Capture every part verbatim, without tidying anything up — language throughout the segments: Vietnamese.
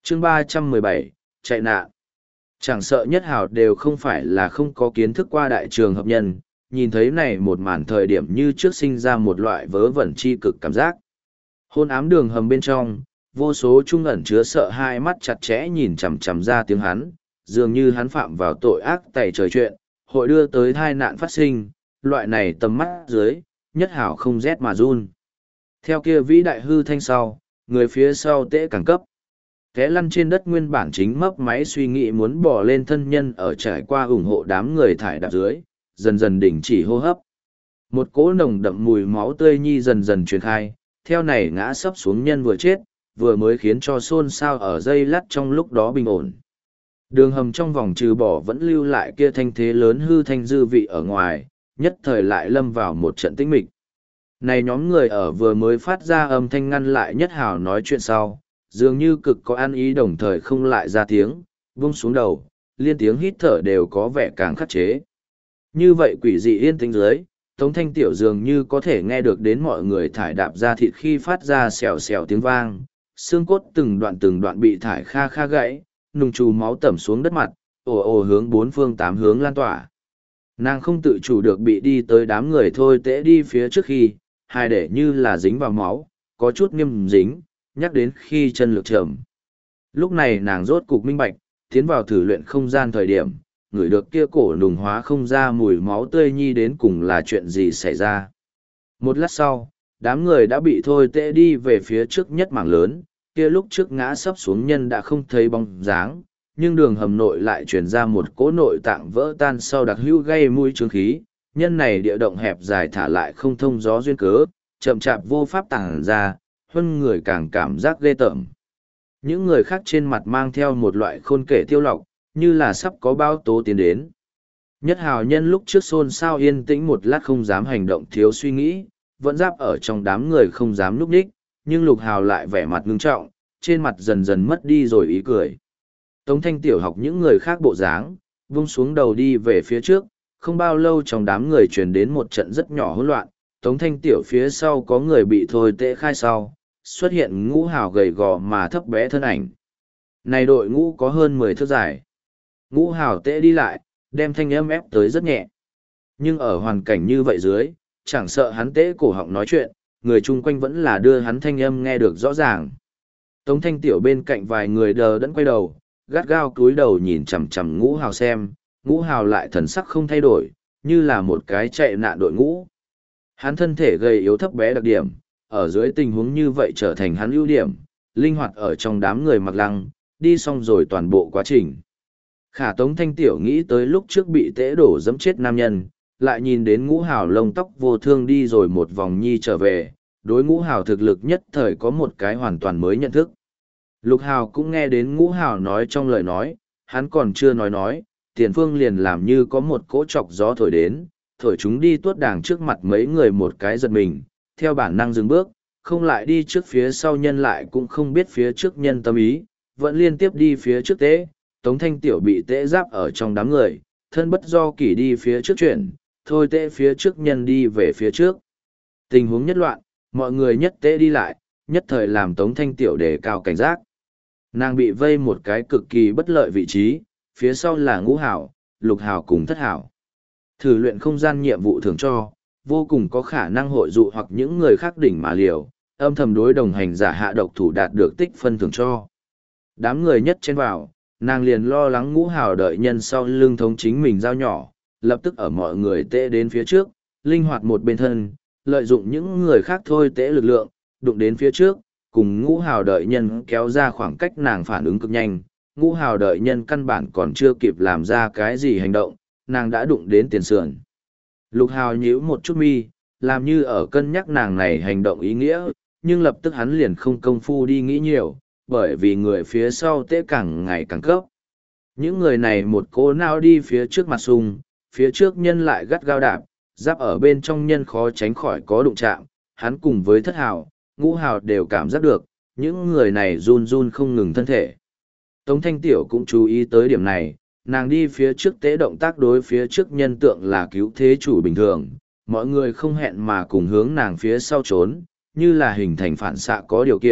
chương ba trăm mười bảy, chạy nạn. Chẳng sợ Nhất Hào đều không phải là không có kiến thức qua đại trường hợp nhân, nhìn thấy này một màn thời điểm như trước sinh ra một loại vớ vẩn chi cực cảm giác. Hôn ám đường hầm bên trong, vô số trung ẩn chứa sợ hai mắt chặt chẽ nhìn chằm chằm ra tiếng hắn, dường như hắn phạm vào tội ác tày trời chuyện, hội đưa tới tai nạn phát sinh, loại này tầm mắt dưới, Nhất Hào không rét mà run. Theo kia vĩ đại hư thanh sau, người phía sau tễ càng cấp. Té lăn trên đất nguyên bản chính mấp máy suy nghĩ muốn bỏ lên thân nhân ở trải qua ủng hộ đám người thải đạp dưới, dần dần đình chỉ hô hấp. Một cỗ nồng đậm mùi máu tươi nhi dần dần truyền khai, theo này ngã sấp xuống nhân vừa chết, vừa mới khiến cho xôn xao ở dây lắt trong lúc đó bình ổn. Đường hầm trong vòng trừ bỏ vẫn lưu lại kia thanh thế lớn hư thanh dư vị ở ngoài, nhất thời lại lâm vào một trận tĩnh mịch. Này nhóm người ở vừa mới phát ra âm thanh ngăn lại Nhất Hào nói chuyện sau, dường như cực có an ý đồng thời không lại ra tiếng, vung xuống đầu, liên tiếng hít thở đều có vẻ càng khắc chế. Như vậy quỷ dị yên tĩnh dưới, Tống Thanh Tiểu dường như có thể nghe được đến mọi người thải đạp ra thịt khi phát ra xèo xèo tiếng vang, xương cốt từng đoạn từng đoạn bị thải kha kha gãy, nùng trù máu tẩm xuống đất mặt, ồ ồ hướng bốn phương tám hướng lan tỏa. Nàng không tự chủ được bị đi tới đám người thôi tễ đi phía trước khi, hai để như là dính vào máu, có chút nghiêm dính, nhắc đến khi chân lực trầm. Lúc này nàng rốt cục minh bạch, tiến vào thử luyện không gian thời điểm, ngửi được kia cổ nùng hóa không ra mùi máu tươi nhi đến cùng là chuyện gì xảy ra. Một lát sau, đám người đã bị thôi tệ đi về phía trước nhất mảng lớn, kia lúc trước ngã sấp xuống nhân đã không thấy bóng dáng, nhưng đường hầm nội lại truyền ra một cỗ nội tạng vỡ tan sau đặc hữu gây mũi trướng khí, nhân này địa động hẹp dài thả lại không thông gió duyên cớ, chậm chạp vô pháp tàng ra, hơn người càng cảm giác ghê tởm. Những người khác trên mặt mang theo một loại khôn kể tiêu lọc, như là sắp có bao tố tiến đến. Nhất Hào nhân lúc trước xôn xao yên tĩnh một lát không dám hành động thiếu suy nghĩ, vẫn giáp ở trong đám người không dám núp ních, nhưng Lục Hào lại vẻ mặt ngưng trọng, trên mặt dần dần mất đi rồi ý cười. Tống Thanh Tiểu học những người khác bộ dáng, vung xuống đầu đi về phía trước, không bao lâu trong đám người truyền đến một trận rất nhỏ hỗn loạn, Tống Thanh Tiểu phía sau có người bị thôi tệ khai sau, xuất hiện Ngũ Hào gầy gò mà thấp bé thân ảnh. Này đội ngũ có hơn mười thước dài. Ngũ Hào tệ đi lại, đem thanh âm ép tới rất nhẹ. Nhưng ở hoàn cảnh như vậy dưới, chẳng sợ hắn tệ cổ họng nói chuyện, người chung quanh vẫn là đưa hắn thanh âm nghe được rõ ràng. Tống Thanh Tiểu bên cạnh vài người đờ đẫn quay đầu, gắt gao cúi đầu nhìn chằm chằm Ngũ Hào xem, Ngũ Hào lại thần sắc không thay đổi, như là một cái chạy nạn đội ngũ. Hắn thân thể gầy yếu thấp bé đặc điểm, ở dưới tình huống như vậy trở thành hắn ưu điểm, linh hoạt ở trong đám người mặc lăng, đi xong rồi toàn bộ quá trình. Khả Tống Thanh Tiểu nghĩ tới lúc trước bị tễ đổ dẫm chết nam nhân, lại nhìn đến Ngũ Hào lông tóc vô thương đi rồi một vòng nhi trở về, đối Ngũ Hào thực lực nhất thời có một cái hoàn toàn mới nhận thức. Lục Hào cũng nghe đến Ngũ Hào nói trong lời nói, hắn còn chưa nói nói, tiền phương liền làm như có một cỗ chọc gió thổi đến, thổi chúng đi tuốt đàng trước mặt mấy người một cái giật mình, theo bản năng dừng bước, không lại đi trước phía sau nhân lại cũng không biết phía trước nhân tâm ý, vẫn liên tiếp đi phía trước tế, Tống Thanh Tiểu bị tế giáp ở trong đám người, thân bất do kỷ đi phía trước chuyển, thôi tế phía trước nhân đi về phía trước. Tình huống nhất loạn, mọi người nhất tế đi lại, nhất thời làm Tống Thanh Tiểu đề cao cảnh giác. Nàng bị vây một cái cực kỳ bất lợi vị trí, phía sau là Ngũ Hào, Lục Hào cùng Thất Hào. Thử luyện không gian nhiệm vụ thường cho, vô cùng có khả năng hội dụ hoặc những người khác đỉnh mà liều, âm thầm đối đồng hành giả hạ độc thủ đạt được tích phân thường cho. Đám người nhất trên vào, nàng liền lo lắng Ngũ Hào đợi nhân sau lưng thống chính mình dao nhỏ, lập tức ở mọi người tệ đến phía trước, linh hoạt một bên thân, lợi dụng những người khác thôi tệ lực lượng, đụng đến phía trước, cùng Ngũ Hào đợi nhân kéo ra khoảng cách nàng phản ứng cực nhanh. Ngũ Hào đợi nhân căn bản còn chưa kịp làm ra cái gì hành động, nàng đã đụng đến tiền sườn. Lục Hào nhíu một chút mi, làm như ở cân nhắc nàng này hành động ý nghĩa, nhưng lập tức hắn liền không công phu đi nghĩ nhiều, bởi vì người phía sau tế càng ngày càng cấp. Những người này một cố nào đi phía trước mặt sung, phía trước nhân lại gắt gao đạp, giáp ở bên trong nhân khó tránh khỏi có đụng chạm, hắn cùng với Thất Hào, Ngũ Hào đều cảm giác được, những người này run run không ngừng thân thể. Tống Thanh Tiểu cũng chú ý tới điểm này, nàng đi phía trước tế động tác đối phía trước nhân tượng là cứu thế chủ bình thường, mọi người không hẹn mà cùng hướng nàng phía sau trốn, như là hình thành phản xạ có điều kiện,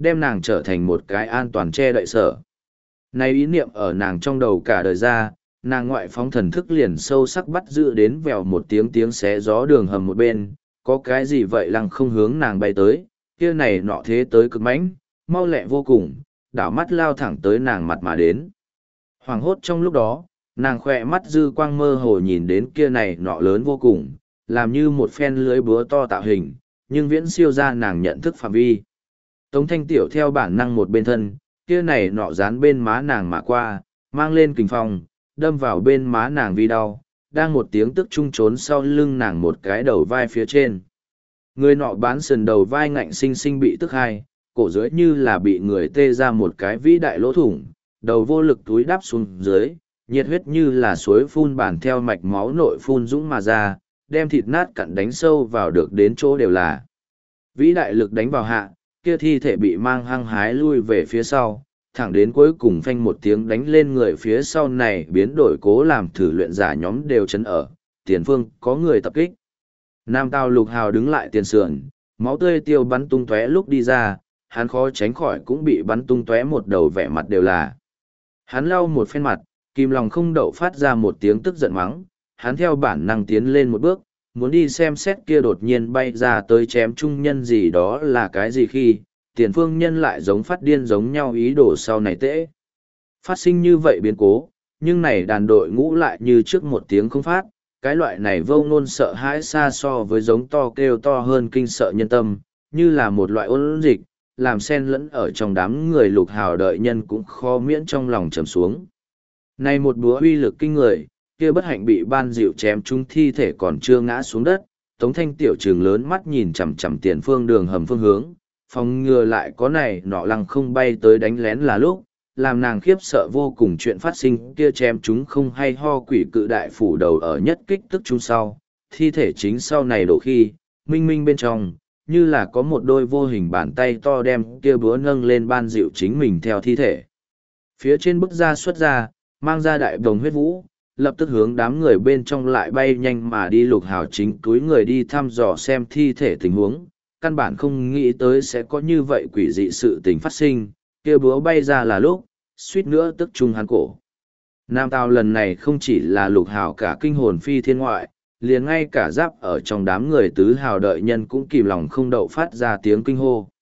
đem nàng trở thành một cái an toàn che đậy sở. Này ý niệm ở nàng trong đầu cả đời ra, nàng ngoại phóng thần thức liền sâu sắc bắt giữ đến vèo một tiếng tiếng xé gió đường hầm một bên, có cái gì vậy lăng không hướng nàng bay tới, kia này nọ thế tới cực mãnh, mau lẹ vô cùng, đảo mắt lao thẳng tới nàng mặt mà đến. Hoàng hốt trong lúc đó, nàng khỏe mắt dư quang mơ hồ nhìn đến kia này nọ lớn vô cùng, làm như một phen lưới búa to tạo hình, nhưng viễn siêu ra nàng nhận thức phạm vi. Tống thanh tiểu theo bản năng một bên thân, kia này nọ dán bên má nàng mà qua, mang lên kình phong, đâm vào bên má nàng vi đau, đang một tiếng tức trung trốn sau lưng nàng một cái đầu vai phía trên. Người nọ bán sườn đầu vai ngạnh sinh sinh bị tức hai, cổ dưới như là bị người tê ra một cái vĩ đại lỗ thủng, đầu vô lực túi đáp xuống dưới, nhiệt huyết như là suối phun bản theo mạch máu nội phun dũng mà ra, đem thịt nát cặn đánh sâu vào được đến chỗ đều là. Vĩ đại lực đánh vào hạ, kia thi thể bị mang hăng hái lui về phía sau, thẳng đến cuối cùng phanh một tiếng đánh lên người phía sau này biến đổi cố làm thử luyện giả nhóm đều chấn ở, tiền phương có người tập kích. Nam Tào Lục Hào đứng lại tiền sườn, máu tươi tiêu bắn tung tóe lúc đi ra, hắn khó tránh khỏi cũng bị bắn tung tóe một đầu vẻ mặt đều là. Hắn lau một phen mặt, kìm lòng không đậu phát ra một tiếng tức giận mắng, hắn theo bản năng tiến lên một bước, muốn đi xem xét kia đột nhiên bay ra tới chém trung nhân gì đó là cái gì khi, tiền phương nhân lại giống phát điên giống nhau ý đồ sau này tễ. Phát sinh như vậy biến cố, nhưng này đàn đội ngũ lại như trước một tiếng không phát, cái loại này vô ngôn sợ hãi xa so với giống to kêu to hơn kinh sợ nhân tâm, như là một loại ôn dịch, làm sen lẫn ở trong đám người Lục Hào đợi nhân cũng khó miễn trong lòng trầm xuống. Này một búa uy lực kinh người, kia bất hạnh bị ban dịu chém trúng thi thể còn chưa ngã xuống đất, Tống Thanh tiểu trường lớn mắt nhìn chằm chằm tiền phương đường hầm phương hướng, phòng ngừa lại có này nọ lăng không bay tới đánh lén là lúc, làm nàng khiếp sợ vô cùng chuyện phát sinh kia chém chúng không hay ho quỷ cự đại phủ đầu ở nhất kích tức chúng sau, thi thể chính sau này đổ khi, minh minh bên trong, như là có một đôi vô hình bàn tay to đem kia búa nâng lên ban dịu chính mình theo thi thể. Phía trên bức ra xuất ra, mang ra đại đồng huyết vũ, lập tức hướng đám người bên trong lại bay nhanh mà đi. Lục Hào chính túi người đi thăm dò xem thi thể tình huống, căn bản không nghĩ tới sẽ có như vậy quỷ dị sự tình phát sinh, kia búa bay ra là lúc, suýt nữa tức trung hắn cổ. Nam Tào lần này không chỉ là Lục Hào cả kinh hồn phi thiên ngoại, liền ngay cả giáp ở trong đám người tứ hào đợi nhân cũng kìm lòng không đậu phát ra tiếng kinh hô.